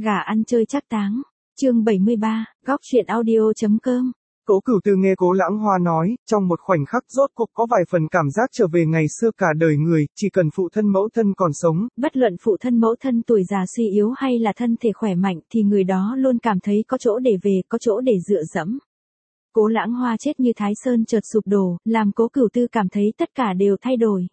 Gà ăn chơi trác táng. Chương 73, góc truyện audio.com. Cố Cửu Tư nghe Cố Lãng Hoa nói, trong một khoảnh khắc rốt cuộc có vài phần cảm giác trở về ngày xưa cả đời người, chỉ cần phụ thân mẫu thân còn sống. Bất luận phụ thân mẫu thân tuổi già suy yếu hay là thân thể khỏe mạnh thì người đó luôn cảm thấy có chỗ để về, có chỗ để dựa dẫm. Cố Lãng Hoa chết như Thái Sơn chợt sụp đổ, làm Cố Cửu Tư cảm thấy tất cả đều thay đổi.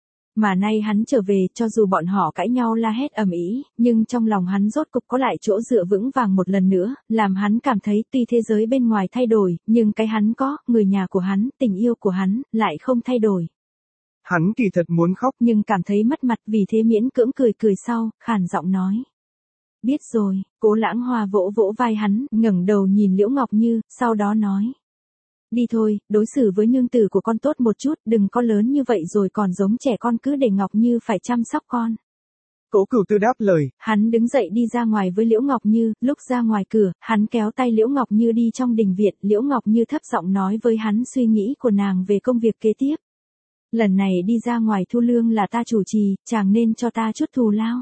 Mà nay hắn trở về, cho dù bọn họ cãi nhau la hét ầm ĩ, nhưng trong lòng hắn rốt cục có lại chỗ dựa vững vàng một lần nữa, làm hắn cảm thấy tuy thế giới bên ngoài thay đổi, nhưng cái hắn có, người nhà của hắn, tình yêu của hắn, lại không thay đổi. Hắn kỳ thật muốn khóc, nhưng cảm thấy mất mặt, vì thế miễn cưỡng cười sau, khàn giọng nói. Biết rồi. Cố Lãng Hoa vỗ vỗ vai hắn, ngẩng đầu nhìn Liễu Ngọc Như, sau đó nói. Đi thôi, đối xử với nương tử của con tốt một chút, đừng có lớn như vậy rồi còn giống trẻ con, cứ để Ngọc Như phải chăm sóc con. Cố Cửu Tư đáp lời. Hắn đứng dậy đi ra ngoài với Liễu Ngọc Như, lúc ra ngoài cửa, hắn kéo tay Liễu Ngọc Như đi trong đình viện, Liễu Ngọc Như thấp giọng nói với hắn suy nghĩ của nàng về công việc kế tiếp. Lần này đi ra ngoài thu lương là ta chủ trì, chàng nên cho ta chút thù lao.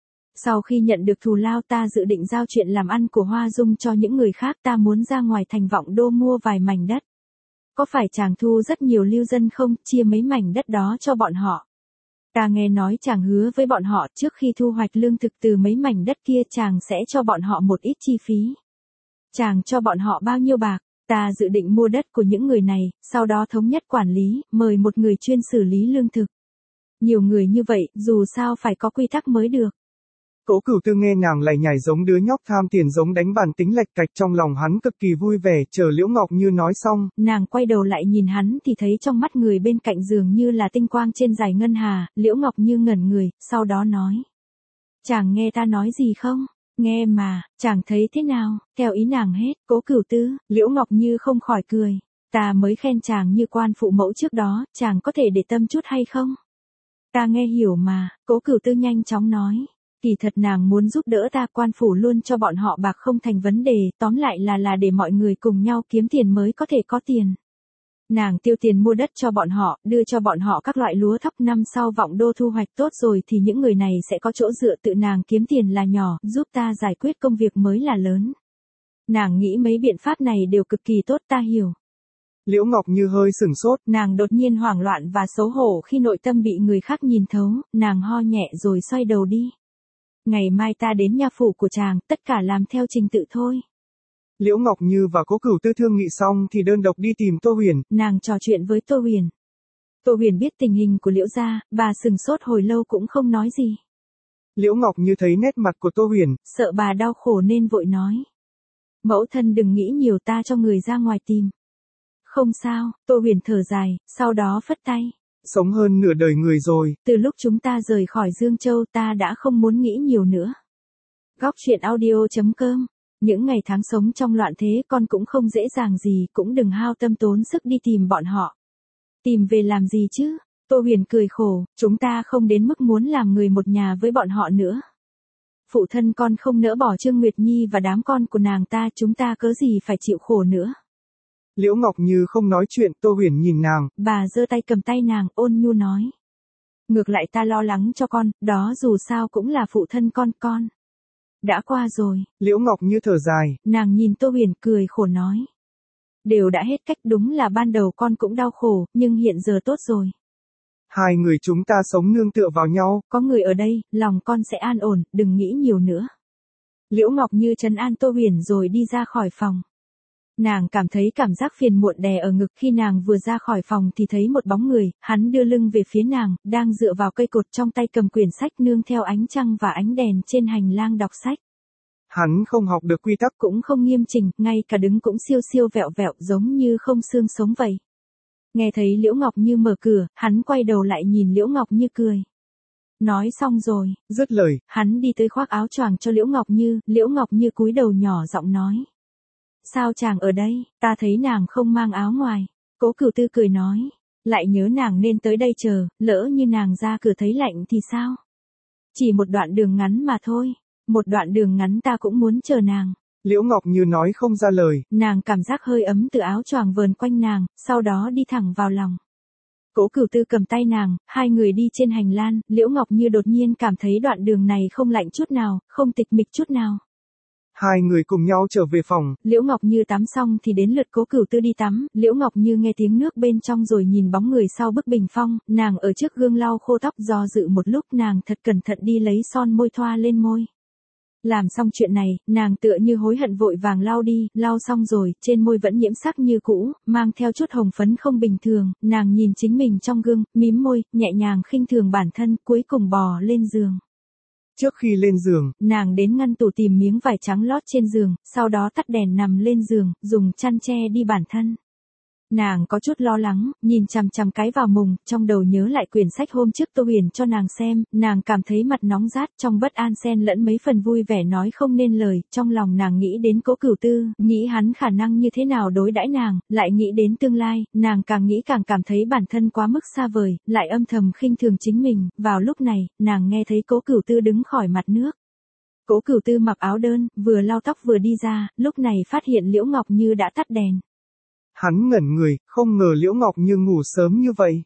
Sau khi nhận được thù lao ta dự định giao chuyện làm ăn của Hoa Dung cho những người khác, ta muốn ra ngoài thành Vọng Đô mua vài mảnh đất. Có phải chàng thu rất nhiều lưu dân không, chia mấy mảnh đất đó cho bọn họ? Ta nghe nói chàng hứa với bọn họ trước khi thu hoạch lương thực từ mấy mảnh đất kia chàng sẽ cho bọn họ một ít chi phí. Chàng cho bọn họ bao nhiêu bạc? Ta dự định mua đất của những người này, sau đó thống nhất quản lý, mời một người chuyên xử lý lương thực. Nhiều người như vậy, dù sao phải có quy tắc mới được. Cố Cửu Tư nghe nàng lải nhải giống đứa nhóc tham tiền, giống đánh bàn tính lệch cạch, trong lòng hắn cực kỳ vui vẻ, chờ Liễu Ngọc Như nói xong. Nàng quay đầu lại nhìn hắn thì thấy trong mắt người bên cạnh dường như là tinh quang trên dải ngân hà, Liễu Ngọc Như ngẩn người, sau đó nói. Chàng nghe ta nói gì không? Nghe mà, chàng thấy thế nào? Theo ý nàng hết. Cố Cửu Tư, Liễu Ngọc Như không khỏi cười. Ta mới khen chàng như quan phụ mẫu trước đó, chàng có thể để tâm chút hay không? Ta nghe hiểu mà. Cố Cửu Tư nhanh chóng nói. Kỳ thật nàng muốn giúp đỡ ta, quan phủ luôn cho bọn họ bạc không thành vấn đề, tóm lại là để mọi người cùng nhau kiếm tiền mới có thể có tiền. Nàng tiêu tiền mua đất cho bọn họ, đưa cho bọn họ các loại lúa thóc, năm sau Vọng Đô thu hoạch tốt rồi thì những người này sẽ có chỗ dựa, tự nàng kiếm tiền là nhỏ, giúp ta giải quyết công việc mới là lớn. Nàng nghĩ mấy biện pháp này đều cực kỳ tốt, ta hiểu. Liễu Ngọc Như hơi sửng sốt, nàng đột nhiên hoảng loạn và xấu hổ khi nội tâm bị người khác nhìn thấu, nàng ho nhẹ rồi xoay đầu đi. Ngày mai ta đến nhà phủ của chàng, tất cả làm theo trình tự thôi. Liễu Ngọc Như và Cố Cửu Tư thương nghị xong thì đơn độc đi tìm Tô Huyền. Nàng trò chuyện với Tô Huyền. Tô Huyền biết tình hình của Liễu gia, bà sừng sốt hồi lâu cũng không nói gì. Liễu Ngọc Như thấy nét mặt của Tô Huyền, sợ bà đau khổ nên vội nói. Mẫu thân đừng nghĩ nhiều, ta cho người ra ngoài tìm. Không sao. Tô Huyền thở dài, sau đó phất tay. Sống hơn nửa đời người rồi. Từ lúc chúng ta rời khỏi Dương Châu ta đã không muốn nghĩ nhiều nữa. Góc truyện audio.com. Những ngày tháng sống trong loạn thế con cũng không dễ dàng gì, cũng đừng hao tâm tốn sức đi tìm bọn họ. Tìm về làm gì chứ? Tô Huyền cười khổ, chúng ta không đến mức muốn làm người một nhà với bọn họ nữa. Phụ thân con không nỡ bỏ Trương Nguyệt Nhi và đám con của nàng ta, chúng ta cớ gì phải chịu khổ nữa. Liễu Ngọc Như không nói chuyện, Tô Huyền nhìn nàng. Bà giơ tay cầm tay nàng, ôn nhu nói. Ngược lại ta lo lắng cho con, đó dù sao cũng là phụ thân con. Đã qua rồi. Liễu Ngọc Như thở dài. Nàng nhìn Tô Huyền cười khổ nói. Đều đã hết cách, đúng là ban đầu con cũng đau khổ, nhưng hiện giờ tốt rồi. Hai người chúng ta sống nương tựa vào nhau. Có người ở đây, lòng con sẽ an ổn, đừng nghĩ nhiều nữa. Liễu Ngọc Như trấn an Tô Huyền rồi đi ra khỏi phòng. Nàng cảm thấy cảm giác phiền muộn đè ở ngực, khi nàng vừa ra khỏi phòng thì thấy một bóng người, hắn đưa lưng về phía nàng, đang dựa vào cây cột, trong tay cầm quyển sách, nương theo ánh trăng và ánh đèn trên hành lang đọc sách. Hắn không học được quy tắc, cũng không nghiêm chỉnh, ngay cả đứng cũng siêu siêu vẹo vẹo, giống như không xương sống vậy. Nghe thấy Liễu Ngọc Như mở cửa, hắn quay đầu lại nhìn Liễu Ngọc Như cười. Nói xong rồi, dứt lời, hắn đi tới khoác áo choàng cho Liễu Ngọc Như cúi đầu nhỏ giọng nói. Sao chàng ở đây, ta thấy nàng không mang áo ngoài. Cố Cửu Tư cười nói, lại nhớ nàng nên tới đây chờ, lỡ như nàng ra cửa thấy lạnh thì sao? Chỉ một đoạn đường ngắn mà thôi, một đoạn đường ngắn ta cũng muốn chờ nàng. Liễu Ngọc Như nói không ra lời. Nàng cảm giác hơi ấm từ áo choàng vờn quanh nàng, sau đó đi thẳng vào lòng. Cố Cửu Tư cầm tay nàng, hai người đi trên hành lang, Liễu Ngọc Như đột nhiên cảm thấy đoạn đường này không lạnh chút nào, không tịch mịch chút nào. Hai người cùng nhau trở về phòng. Liễu Ngọc Như tắm xong thì đến lượt Cố Cửu Tư đi tắm, Liễu Ngọc Như nghe tiếng nước bên trong rồi nhìn bóng người sau bức bình phong, nàng ở trước gương lau khô tóc do dự một lúc nàng thật cẩn thận đi lấy son môi thoa lên môi. Làm xong chuyện này, nàng tựa như hối hận vội vàng lau đi, lau xong rồi, trên môi vẫn nhiễm sắc như cũ, mang theo chút hồng phấn không bình thường, nàng nhìn chính mình trong gương, mím môi, nhẹ nhàng khinh thường bản thân, cuối cùng bò lên giường. Trước khi lên giường, nàng đến ngăn tủ tìm miếng vải trắng lót trên giường, sau đó tắt đèn nằm lên giường, dùng chăn che đi bản thân. Nàng có chút lo lắng, nhìn chằm chằm cái vào mùng, trong đầu nhớ lại quyển sách hôm trước Tô Huyền cho nàng xem, nàng cảm thấy mặt nóng rát, trong bất an xen lẫn mấy phần vui vẻ nói không nên lời, trong lòng nàng nghĩ đến Cố Cửu Tư, nghĩ hắn khả năng như thế nào đối đãi nàng, lại nghĩ đến tương lai, nàng càng nghĩ càng cảm thấy bản thân quá mức xa vời, lại âm thầm khinh thường chính mình, vào lúc này, nàng nghe thấy Cố Cửu Tư đứng khỏi mặt nước. Cố Cửu Tư mặc áo đơn, vừa lau tóc vừa đi ra, lúc này phát hiện Liễu Ngọc Như đã tắt đèn. Hắn ngẩn người, không ngờ Liễu Ngọc Như ngủ sớm như vậy.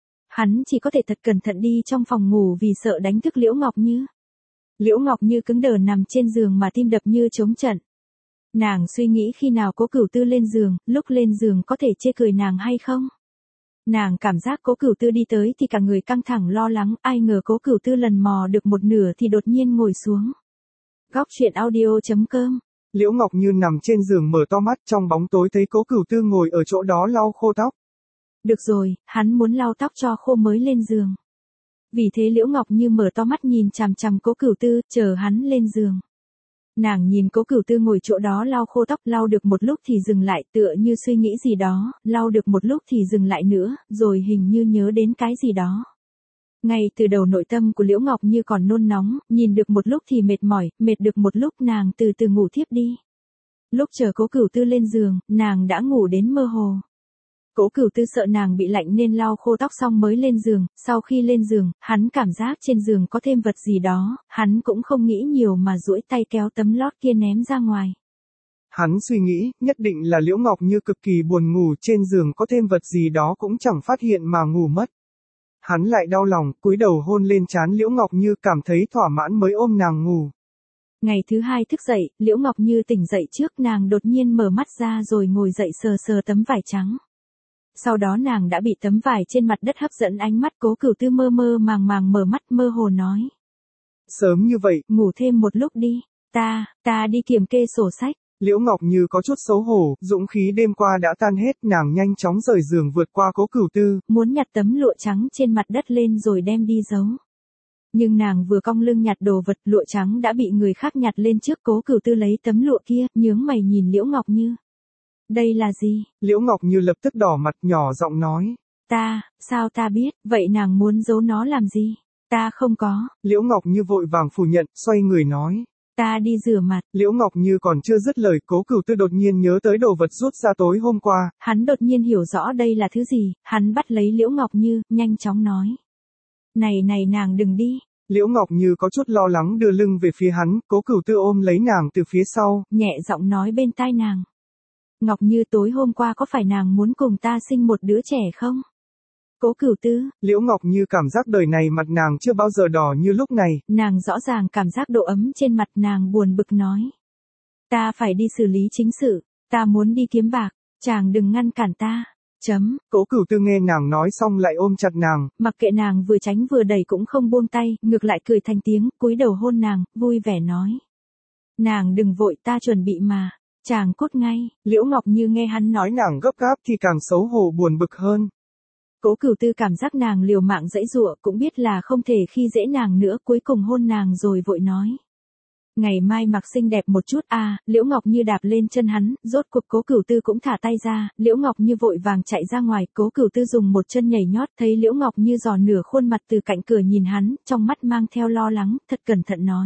Hắn chỉ có thể thật cẩn thận đi trong phòng ngủ vì sợ đánh thức Liễu Ngọc Như. Liễu Ngọc Như cứng đờ nằm trên giường mà tim đập như trống trận. Nàng suy nghĩ khi nào Cố Cửu Tư lên giường, lúc lên giường có thể chê cười nàng hay không. Nàng cảm giác Cố Cửu Tư đi tới thì cả người căng thẳng lo lắng, ai ngờ Cố Cửu Tư lần mò được một nửa thì đột nhiên ngồi xuống. Góc truyện audio.com. Liễu Ngọc Như nằm trên giường mở to mắt, trong bóng tối thấy Cố Cửu Tư ngồi ở chỗ đó lau khô tóc. Được rồi, hắn muốn lau tóc cho khô mới lên giường. Vì thế Liễu Ngọc Như mở to mắt nhìn chằm chằm Cố Cửu Tư, chờ hắn lên giường. Nàng nhìn Cố Cửu Tư ngồi chỗ đó lau khô tóc, lau được một lúc thì dừng lại, tựa như suy nghĩ gì đó, lau được một lúc thì dừng lại nữa, rồi hình như nhớ đến cái gì đó. Ngay từ đầu nội tâm của Liễu Ngọc Như còn nôn nóng, nhìn được một lúc thì mệt mỏi, mệt được một lúc nàng từ từ ngủ thiếp đi. Lúc chờ Cố Cửu Tư lên giường, nàng đã ngủ đến mơ hồ. Cố Cửu Tư sợ nàng bị lạnh nên lau khô tóc xong mới lên giường, sau khi lên giường, hắn cảm giác trên giường có thêm vật gì đó, hắn cũng không nghĩ nhiều mà duỗi tay kéo tấm lót kia ném ra ngoài. Hắn suy nghĩ, nhất định là Liễu Ngọc Như cực kỳ buồn ngủ, trên giường có thêm vật gì đó cũng chẳng phát hiện mà ngủ mất. Hắn lại đau lòng, cúi đầu hôn lên trán Liễu Ngọc Như, cảm thấy thỏa mãn mới ôm nàng ngủ. Ngày thứ hai thức dậy, Liễu Ngọc Như tỉnh dậy trước, nàng đột nhiên mở mắt ra rồi ngồi dậy sờ sờ tấm vải trắng. Sau đó nàng đã bị tấm vải trên mặt đất hấp dẫn ánh mắt. Cố Cửu Tư mơ mơ màng màng mở mắt mơ hồ nói. Sớm như vậy, ngủ thêm một lúc đi, ta đi kiểm kê sổ sách. Liễu Ngọc Như có chút xấu hổ, dũng khí đêm qua đã tan hết, nàng nhanh chóng rời giường vượt qua Cố Cửu Tư. Muốn nhặt tấm lụa trắng trên mặt đất lên rồi đem đi giấu. Nhưng nàng vừa cong lưng nhặt đồ vật, lụa trắng đã bị người khác nhặt lên trước. Cố Cửu Tư lấy tấm lụa kia, nhướng mày nhìn Liễu Ngọc Như. Đây là gì? Liễu Ngọc Như lập tức đỏ mặt, nhỏ giọng nói. Sao ta biết, vậy nàng muốn giấu nó làm gì? Ta không có. Liễu Ngọc Như vội vàng phủ nhận, xoay người nói. Ta đi rửa mặt. Liễu Ngọc Như còn chưa dứt lời, Cố Cửu Tư đột nhiên nhớ tới đồ vật rút ra tối hôm qua. Hắn đột nhiên hiểu rõ đây là thứ gì, hắn bắt lấy Liễu Ngọc Như, nhanh chóng nói. Này nàng đừng đi. Liễu Ngọc Như có chút lo lắng đưa lưng về phía hắn, Cố Cửu Tư ôm lấy nàng từ phía sau, nhẹ giọng nói bên tai nàng. Ngọc Như, tối hôm qua có phải nàng muốn cùng ta sinh một đứa trẻ không? Cố Cửu Tư. Liễu Ngọc Như cảm giác đời này mặt nàng chưa bao giờ đỏ như lúc này. Nàng rõ ràng cảm giác độ ấm trên mặt, nàng buồn bực nói. Ta phải đi xử lý chính sự, ta muốn đi kiếm bạc, chàng đừng ngăn cản ta. Cố Cửu Tư nghe nàng nói xong lại ôm chặt nàng. Mặc kệ nàng vừa tránh vừa đẩy cũng không buông tay, ngược lại cười thành tiếng, cúi đầu hôn nàng, vui vẻ nói. Nàng đừng vội, ta chuẩn bị mà. Chàng cút ngay. Liễu Ngọc Như nghe hắn nói nàng gấp gáp thì càng xấu hổ buồn bực hơn. Cố Cửu Tư cảm giác nàng liều mạng giãy giụa, cũng biết là không thể khi dễ nàng nữa, cuối cùng hôn nàng rồi vội nói. Ngày mai mặc xinh đẹp một chút. Liễu Ngọc Như đạp lên chân hắn, rốt cuộc Cố Cửu Tư cũng thả tay ra, Liễu Ngọc Như vội vàng chạy ra ngoài, Cố Cửu Tư dùng một chân nhảy nhót, thấy Liễu Ngọc Như dò nửa khuôn mặt từ cạnh cửa nhìn hắn, trong mắt mang theo lo lắng, thật cẩn thận nói.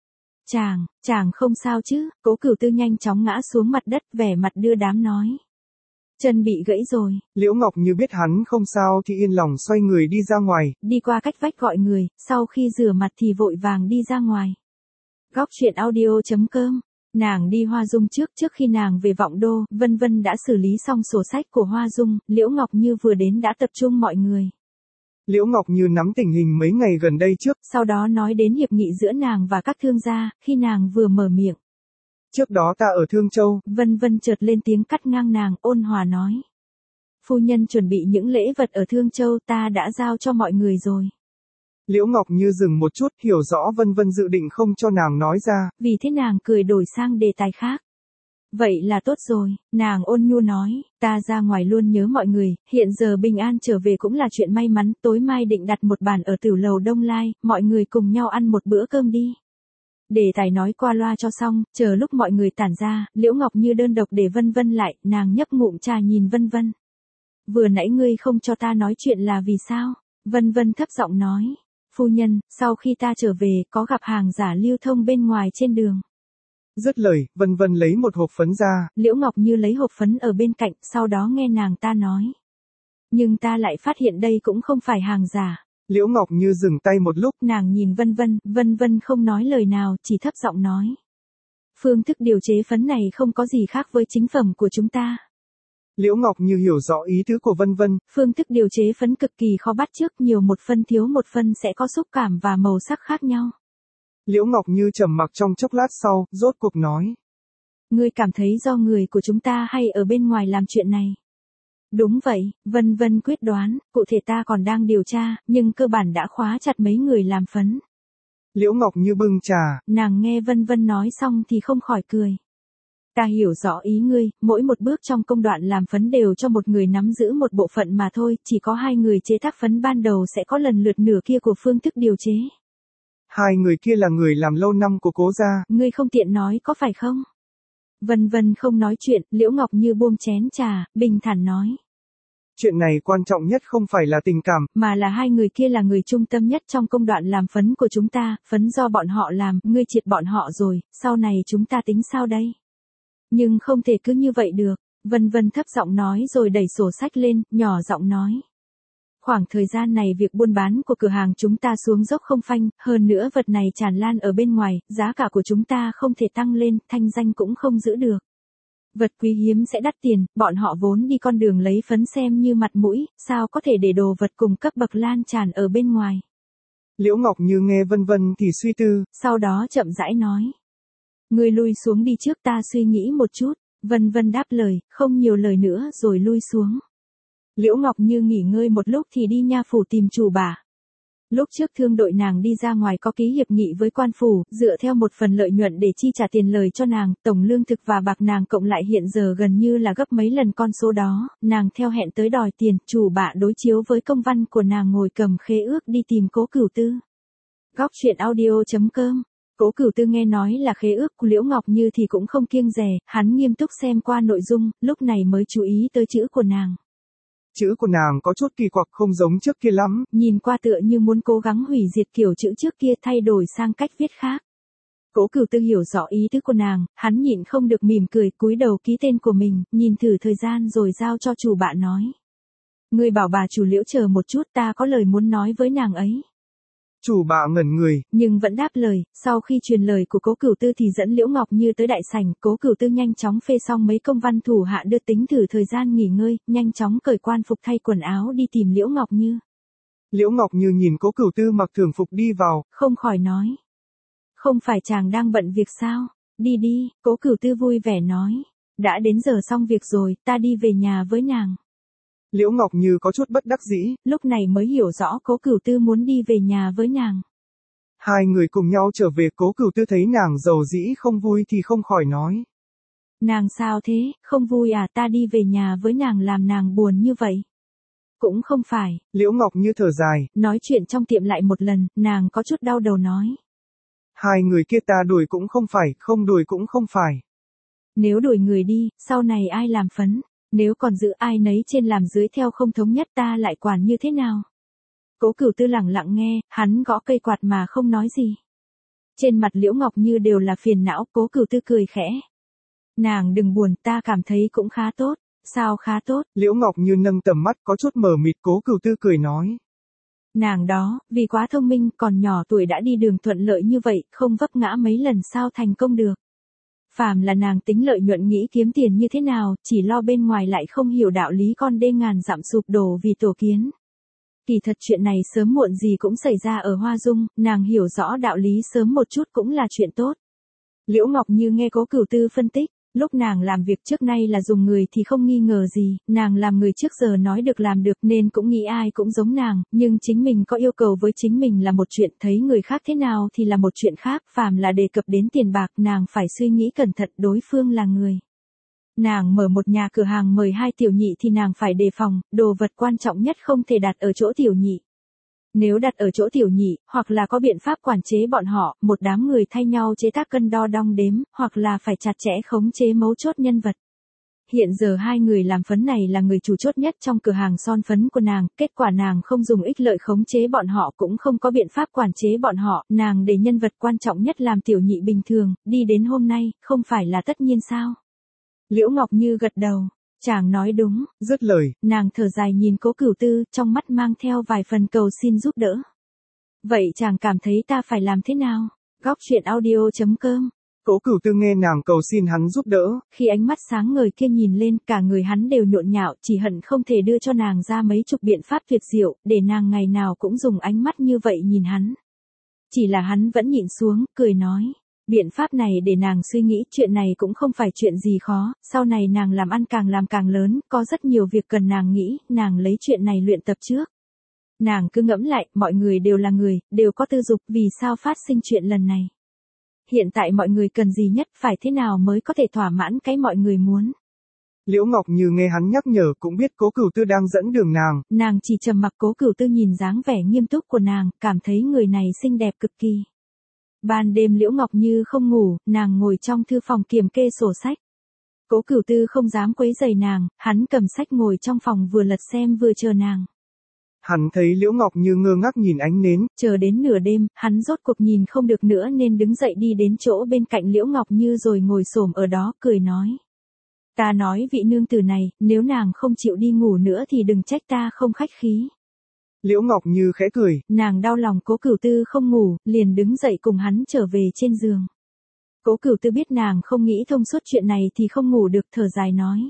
Chàng không sao chứ? Cố Cửu Tư nhanh chóng ngã xuống mặt đất, vẻ mặt đưa đám nói. Chân bị gãy rồi. Liễu Ngọc Như biết hắn không sao thì yên lòng xoay người đi ra ngoài. Đi qua cách vách gọi người, sau khi rửa mặt thì vội vàng đi ra ngoài. Góc truyện audio.com. Nàng đi Hoa Dung trước khi nàng về Vọng Đô, Vân Vân đã xử lý xong sổ sách của Hoa Dung, Liễu Ngọc Như vừa đến đã tập trung mọi người. Liễu Ngọc Như nắm tình hình mấy ngày gần đây trước, sau đó nói đến hiệp nghị giữa nàng và các thương gia, khi nàng vừa mở miệng. Trước đó ta ở Thương Châu. Vân Vân chợt lên tiếng cắt ngang nàng, ôn hòa nói. Phu nhân chuẩn bị những lễ vật ở Thương Châu ta đã giao cho mọi người rồi. Liễu Ngọc Như dừng một chút, hiểu rõ Vân Vân dự định không cho nàng nói ra. Vì thế nàng cười đổi sang đề tài khác. Vậy là tốt rồi, nàng ôn nhu nói, ta ra ngoài luôn nhớ mọi người, hiện giờ bình an trở về cũng là chuyện may mắn, tối mai định đặt một bàn ở Tửu Lầu Đông Lai, mọi người cùng nhau ăn một bữa cơm đi. Đề tài nói qua loa cho xong, chờ lúc mọi người tản ra, Liễu Ngọc Như đơn độc để Vân Vân lại, nàng nhấp ngụm trà nhìn Vân Vân. Vừa nãy ngươi không cho ta nói chuyện là vì sao? Vân Vân thấp giọng nói. Phu nhân, sau khi ta trở về, có gặp hàng giả lưu thông bên ngoài trên đường. Dứt lời, Vân Vân lấy một hộp phấn ra. Liễu Ngọc Như lấy hộp phấn ở bên cạnh, sau đó nghe nàng ta nói. Nhưng ta lại phát hiện đây cũng không phải hàng giả. Liễu Ngọc Như dừng tay một lúc. Nàng nhìn Vân Vân không nói lời nào, chỉ thấp giọng nói. Phương thức điều chế phấn này không có gì khác với chính phẩm của chúng ta. Liễu Ngọc Như hiểu rõ ý tứ của Vân Vân. Phương thức điều chế phấn cực kỳ khó bắt chước, nhiều một phân thiếu một phân sẽ có xúc cảm và màu sắc khác nhau. Liễu Ngọc Như trầm mặc trong chốc lát sau, rốt cuộc nói. Ngươi cảm thấy do người của chúng ta hay ở bên ngoài làm chuyện này? Đúng vậy, Vân Vân quyết đoán, cụ thể ta còn đang điều tra, nhưng cơ bản đã khóa chặt mấy người làm phấn. Liễu Ngọc Như bưng trà. Nàng nghe Vân Vân nói xong thì không khỏi cười. Ta hiểu rõ ý ngươi, mỗi một bước trong công đoạn làm phấn đều cho một người nắm giữ một bộ phận mà thôi, chỉ có hai người chế tác phấn ban đầu sẽ có lần lượt nửa kia của phương thức điều chế. Hai người kia là người làm lâu năm của Cố gia. Ngươi không tiện nói có phải không? Vân Vân không nói chuyện, Liễu Ngọc Như buông chén trà, bình thản nói. Chuyện này quan trọng nhất không phải là tình cảm, mà là hai người kia là người trung tâm nhất trong công đoạn làm phấn của chúng ta, phấn do bọn họ làm, ngươi triệt bọn họ rồi, sau này chúng ta tính sao đây? Nhưng không thể cứ như vậy được, Vân Vân thấp giọng nói rồi đẩy sổ sách lên, nhỏ giọng nói. Khoảng thời gian này việc buôn bán của cửa hàng chúng ta xuống dốc không phanh, hơn nữa vật này tràn lan ở bên ngoài, giá cả của chúng ta không thể tăng lên, thanh danh cũng không giữ được. Vật quý hiếm sẽ đắt tiền, bọn họ vốn đi con đường lấy phấn xem như mặt mũi, sao có thể để đồ vật cùng cấp bậc lan tràn ở bên ngoài. Liễu Ngọc Như nghe Vân Vân thì suy tư, sau đó chậm rãi nói. Ngươi lui xuống đi trước ta suy nghĩ một chút, Vân Vân đáp lời, không nhiều lời nữa rồi lui xuống. Liễu Ngọc Như nghỉ ngơi một lúc thì đi nha phủ tìm chủ bả. Lúc trước thương đội nàng đi ra ngoài có ký hiệp nghị với quan phủ, dựa theo một phần lợi nhuận để chi trả tiền lời cho nàng, tổng lương thực và bạc nàng cộng lại hiện giờ gần như là gấp mấy lần con số đó, nàng theo hẹn tới đòi tiền, chủ bả đối chiếu với công văn của nàng ngồi cầm khế ước đi tìm Cố Cửu Tư. Góc truyện audio.com. Cố Cửu Tư nghe nói là khế ước của Liễu Ngọc Như thì cũng không kiêng dè, hắn nghiêm túc xem qua nội dung, lúc này mới chú ý tới chữ của nàng. Chữ của nàng có chút kỳ quặc không giống trước kia lắm. Nhìn qua tựa như muốn cố gắng hủy diệt kiểu chữ trước kia thay đổi sang cách viết khác. Cố Cửu Tư hiểu rõ ý tứ của nàng, hắn nhịn không được mỉm cười cúi đầu ký tên của mình, nhìn thử thời gian rồi giao cho chủ bạ nói. Ngươi bảo bà chủ Liễu chờ một chút ta có lời muốn nói với nàng ấy. Chủ bạ ngẩn người, nhưng vẫn đáp lời, sau khi truyền lời của Cố Cửu Tư thì dẫn Liễu Ngọc Như tới đại sảnh, Cố Cửu Tư nhanh chóng phê xong mấy công văn thủ hạ đưa tính thử thời gian nghỉ ngơi, nhanh chóng cởi quan phục thay quần áo đi tìm Liễu Ngọc Như. Liễu Ngọc Như nhìn Cố Cửu Tư mặc thường phục đi vào, không khỏi nói. Không phải chàng đang bận việc sao? Đi đi, Cố Cửu Tư vui vẻ nói. Đã đến giờ xong việc rồi, ta đi về nhà với nàng. Liễu Ngọc Như có chút bất đắc dĩ, lúc này mới hiểu rõ Cố Cửu Tư muốn đi về nhà với nàng. Hai người cùng nhau trở về, Cố Cửu Tư thấy nàng dầu dĩ không vui thì không khỏi nói. Nàng sao thế, không vui à, ta đi về nhà với nàng làm nàng buồn như vậy? Cũng không phải. Liễu Ngọc Như thở dài. Nói chuyện trong tiệm lại một lần, nàng có chút đau đầu nói. Hai người kia ta đuổi cũng không phải, không đuổi cũng không phải. Nếu đuổi người đi, sau này ai làm phấn? Nếu còn giữ ai nấy trên làm dưới theo không thống nhất ta lại quản như thế nào? Cố Cửu Tư lặng lặng nghe, hắn gõ cây quạt mà không nói gì. Trên mặt Liễu Ngọc Như đều là phiền não, Cố Cửu Tư cười khẽ. Nàng đừng buồn, ta cảm thấy cũng khá tốt. Sao khá tốt? Liễu Ngọc Như nâng tầm mắt có chút mờ mịt, Cố Cửu Tư cười nói. Nàng đó, vì quá thông minh, còn nhỏ tuổi đã đi đường thuận lợi như vậy, không vấp ngã mấy lần sao thành công được. Phàm là nàng tính lợi nhuận nghĩ kiếm tiền như thế nào, chỉ lo bên ngoài lại không hiểu đạo lý con đê ngàn dặm sụp đổ vì tổ kiến. Kỳ thật chuyện này sớm muộn gì cũng xảy ra ở Hoa Dung, nàng hiểu rõ đạo lý sớm một chút cũng là chuyện tốt. Liễu Ngọc Như nghe Cố Cửu Tư phân tích, lúc nàng làm việc trước nay là dùng người thì không nghi ngờ gì, nàng làm người trước giờ nói được làm được nên cũng nghĩ ai cũng giống nàng, nhưng chính mình có yêu cầu với chính mình là một chuyện, thấy người khác thế nào thì là một chuyện khác, phàm là đề cập đến tiền bạc nàng phải suy nghĩ cẩn thận đối phương là người. Nàng mở một nhà cửa hàng mời 2 tiểu nhị thì nàng phải đề phòng, đồ vật quan trọng nhất không thể đặt ở chỗ tiểu nhị. Nếu đặt ở chỗ tiểu nhị, hoặc là có biện pháp quản chế bọn họ, một đám người thay nhau chế tác cân đo đong đếm, hoặc là phải chặt chẽ khống chế mấu chốt nhân vật. Hiện giờ 2 người làm phấn này là người chủ chốt nhất trong cửa hàng son phấn của nàng, kết quả nàng không dùng ích lợi khống chế bọn họ cũng không có biện pháp quản chế bọn họ, nàng để nhân vật quan trọng nhất làm tiểu nhị bình thường, đi đến hôm nay, không phải là tất nhiên sao? Liễu Ngọc Như gật đầu. Chàng nói đúng, dứt lời, nàng thở dài nhìn Cố Cửu Tư, trong mắt mang theo vài phần cầu xin giúp đỡ. Vậy chàng cảm thấy ta phải làm thế nào? Góc truyện audio.com. Cố Cửu Tư nghe nàng cầu xin hắn giúp đỡ. Khi ánh mắt sáng ngời kia nhìn lên, cả người hắn đều nhộn nhạo, chỉ hận không thể đưa cho nàng ra mấy chục biện pháp tuyệt diệu, để nàng ngày nào cũng dùng ánh mắt như vậy nhìn hắn. Chỉ là hắn vẫn nhịn xuống, cười nói. Biện pháp này để nàng suy nghĩ, chuyện này cũng không phải chuyện gì khó, sau này nàng làm càng lớn, có rất nhiều việc cần nàng nghĩ, nàng lấy chuyện này luyện tập trước. Nàng cứ ngẫm lại, mọi người đều là người, đều có tư dục, vì sao phát sinh chuyện lần này. Hiện tại mọi người cần gì nhất, phải thế nào mới có thể thỏa mãn cái mọi người muốn. Liễu Ngọc Như nghe hắn nhắc nhở cũng biết Cố Cửu Tư đang dẫn đường nàng. Nàng chỉ trầm mặc, Cố Cửu Tư nhìn dáng vẻ nghiêm túc của nàng, cảm thấy người này xinh đẹp cực kỳ. Ban đêm Liễu Ngọc Như không ngủ, nàng ngồi trong thư phòng kiểm kê sổ sách. Cố Cửu Tư không dám quấy rầy nàng, hắn cầm sách ngồi trong phòng vừa lật xem vừa chờ nàng. Hắn thấy Liễu Ngọc Như ngơ ngác nhìn ánh nến. Chờ đến nửa đêm, hắn rốt cuộc nhìn không được nữa nên đứng dậy đi đến chỗ bên cạnh Liễu Ngọc Như rồi ngồi xổm ở đó, cười nói. Ta nói vị nương tử này, nếu nàng không chịu đi ngủ nữa thì đừng trách ta không khách khí. Liễu Ngọc Như khẽ cười. Nàng đau lòng Cố Cửu Tư không ngủ, liền đứng dậy cùng hắn trở về trên giường. Cố Cửu Tư biết nàng không nghĩ thông suốt chuyện này thì không ngủ được, thở dài nói.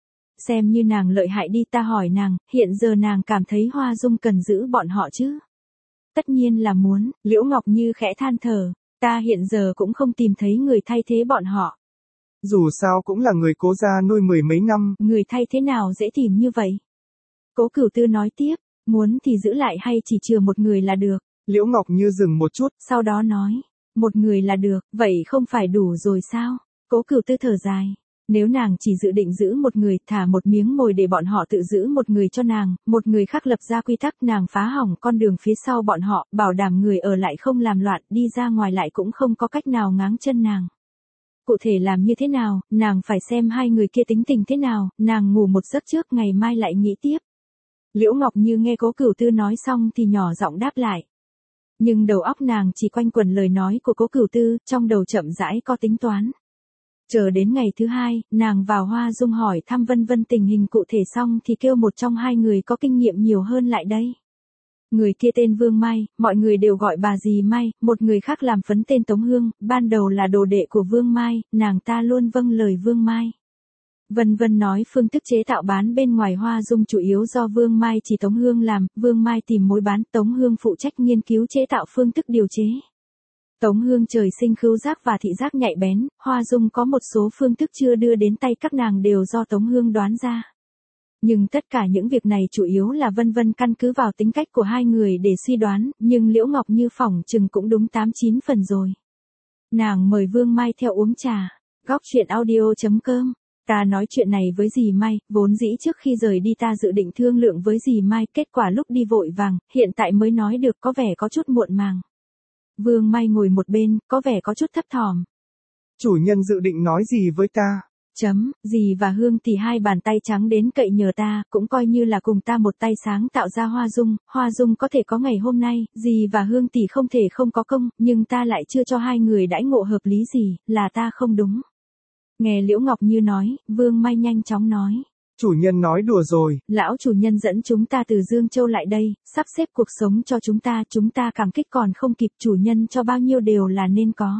Xem như nàng lợi hại đi, ta hỏi nàng, hiện giờ nàng cảm thấy Hoa Dung cần giữ bọn họ chứ? Tất nhiên là muốn, Liễu Ngọc Như khẽ than thở, ta hiện giờ cũng không tìm thấy người thay thế bọn họ. Dù sao cũng là người Cố gia nuôi 10 mấy năm. Người thay thế nào dễ tìm như vậy? Cố Cửu Tư nói tiếp, muốn thì giữ lại hay chỉ chừa một người là được. Liễu Ngọc Như dừng một chút, sau đó nói, một người là được, vậy không phải đủ rồi sao? Cố Cửu Tư thở dài. Nếu nàng chỉ dự định giữ một người, thả một miếng mồi để bọn họ tự giữ một người cho nàng, một người khác lập ra quy tắc, nàng phá hỏng con đường phía sau bọn họ, bảo đảm người ở lại không làm loạn, đi ra ngoài lại cũng không có cách nào ngáng chân nàng. Cụ thể làm như thế nào, nàng phải xem 2 người kia tính tình thế nào, nàng ngủ một giấc trước, ngày mai lại nghĩ tiếp. Liễu Ngọc Như nghe Cố Cửu Tư nói xong thì nhỏ giọng đáp lại. Nhưng đầu óc nàng chỉ quanh quẩn lời nói của Cố Cửu Tư, trong đầu chậm rãi có tính toán. Chờ đến ngày thứ 2, nàng vào Hoa Dung hỏi thăm Vân Vân tình hình cụ thể xong thì kêu một trong 2 người có kinh nghiệm nhiều hơn lại đây. Người kia tên Vương Mai, mọi người đều gọi bà dì Mai, một người khác làm phấn tên Tống Hương, ban đầu là đồ đệ của Vương Mai, nàng ta luôn vâng lời Vương Mai. Vân Vân nói phương thức chế tạo bán bên ngoài Hoa Dung chủ yếu do Vương Mai chỉ Tống Hương làm, Vương Mai tìm mối bán, Tống Hương phụ trách nghiên cứu chế tạo phương thức điều chế. Tống Hương trời sinh khứu giác và thị giác nhạy bén, Hoa Dung có một số phương thức chưa đưa đến tay các nàng đều do Tống Hương đoán ra. Nhưng tất cả những việc này chủ yếu là Vân Vân căn cứ vào tính cách của 2 người để suy đoán, nhưng Liễu Ngọc Như phỏng chừng cũng đúng 8-9 phần rồi. Nàng mời Vương Mai theo uống trà. Góc truyện audio.com. Ta nói chuyện này với dì Mai, vốn dĩ trước khi rời đi ta dự định thương lượng với dì Mai, kết quả lúc đi vội vàng, hiện tại mới nói được, có vẻ có chút muộn màng. Vương Mai ngồi một bên, có vẻ có chút thấp thỏm. Chủ nhân dự định nói gì với ta? Dì và Hương thì 2 bàn tay trắng đến cậy nhờ ta, cũng coi như là cùng ta một tay sáng tạo ra Hoa Dung có thể có ngày hôm nay, dì và Hương thì không thể không có công, nhưng ta lại chưa cho 2 người đãi ngộ hợp lý gì, là ta không đúng. Nghe Liễu Ngọc Như nói, Vương Mai nhanh chóng nói. Chủ nhân nói đùa rồi. Lão chủ nhân dẫn chúng ta từ Dương Châu lại đây, sắp xếp cuộc sống cho chúng ta cảm kích còn không kịp, chủ nhân cho bao nhiêu đều là nên có.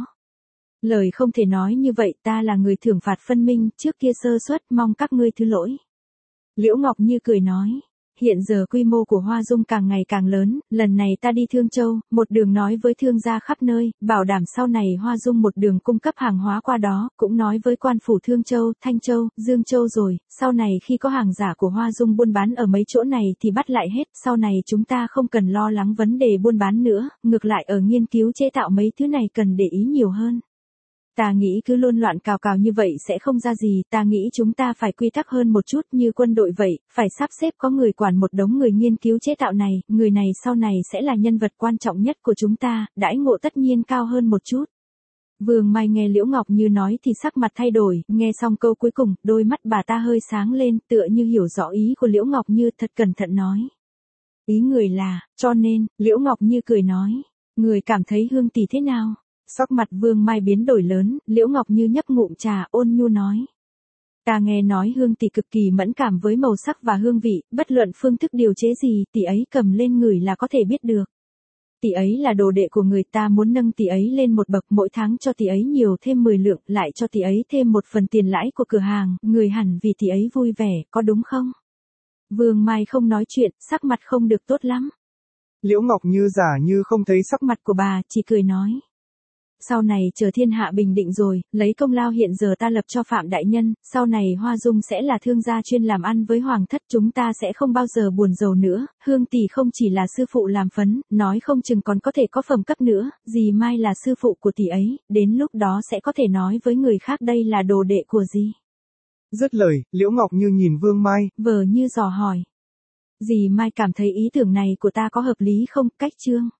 Lời không thể nói như vậy, ta là người thưởng phạt phân minh, trước kia sơ suất, mong các ngươi thứ lỗi. Liễu Ngọc Như cười nói, hiện giờ quy mô của Hoa Dung càng ngày càng lớn, lần này ta đi Thương Châu, một đường nói với thương gia khắp nơi, bảo đảm sau này Hoa Dung một đường cung cấp hàng hóa qua đó, cũng nói với quan phủ Thương Châu, Thanh Châu, Dương Châu rồi, sau này khi có hàng giả của Hoa Dung buôn bán ở mấy chỗ này thì bắt lại hết, sau này chúng ta không cần lo lắng vấn đề buôn bán nữa, ngược lại ở nghiên cứu chế tạo mấy thứ này cần để ý nhiều hơn. Ta nghĩ cứ luôn loạn cào cào như vậy sẽ không ra gì, ta nghĩ chúng ta phải quy tắc hơn một chút như quân đội vậy, phải sắp xếp có người quản một đống người nghiên cứu chế tạo này, người này sau này sẽ là nhân vật quan trọng nhất của chúng ta, đãi ngộ tất nhiên cao hơn một chút. Vương Mai nghe Liễu Ngọc Như nói thì sắc mặt thay đổi, nghe xong câu cuối cùng, đôi mắt bà ta hơi sáng lên, tựa như hiểu rõ ý của Liễu Ngọc Như, thật cẩn thận nói. Ý người là, cho nên, Liễu Ngọc Như cười nói, người cảm thấy Hương tỷ thế nào? Sắc mặt Vương Mai biến đổi lớn, Liễu Ngọc Như nhấp ngụm trà, ôn nhu nói. Ta nghe nói Hương tỷ cực kỳ mẫn cảm với màu sắc và hương vị, bất luận phương thức điều chế gì, tỷ ấy cầm lên ngửi là có thể biết được. Tỷ ấy là đồ đệ của người ta, muốn nâng tỷ ấy lên một bậc, mỗi tháng cho tỷ ấy nhiều thêm 10 lượng, lại cho tỷ ấy thêm một phần tiền lãi của cửa hàng, người hẳn vì tỷ ấy vui vẻ, có đúng không? Vương Mai không nói chuyện, sắc mặt không được tốt lắm. Liễu Ngọc Như giả như không thấy sắc mặt của bà, chỉ cười nói. Sau này chờ thiên hạ bình định rồi, lấy công lao hiện giờ ta lập cho Phạm đại nhân, sau này Hoa Dung sẽ là thương gia chuyên làm ăn với hoàng thất, chúng ta sẽ không bao giờ buồn rầu nữa, Hương tỷ không chỉ là sư phụ làm phấn, nói không chừng còn có thể có phẩm cấp nữa, dì Mai là sư phụ của tỷ ấy, đến lúc đó sẽ có thể nói với người khác đây là đồ đệ của dì. Dứt lời, Liễu Ngọc Như nhìn Vương Mai, vờ như dò hỏi. Dì Mai cảm thấy ý tưởng này của ta có hợp lý không, Cách Trương?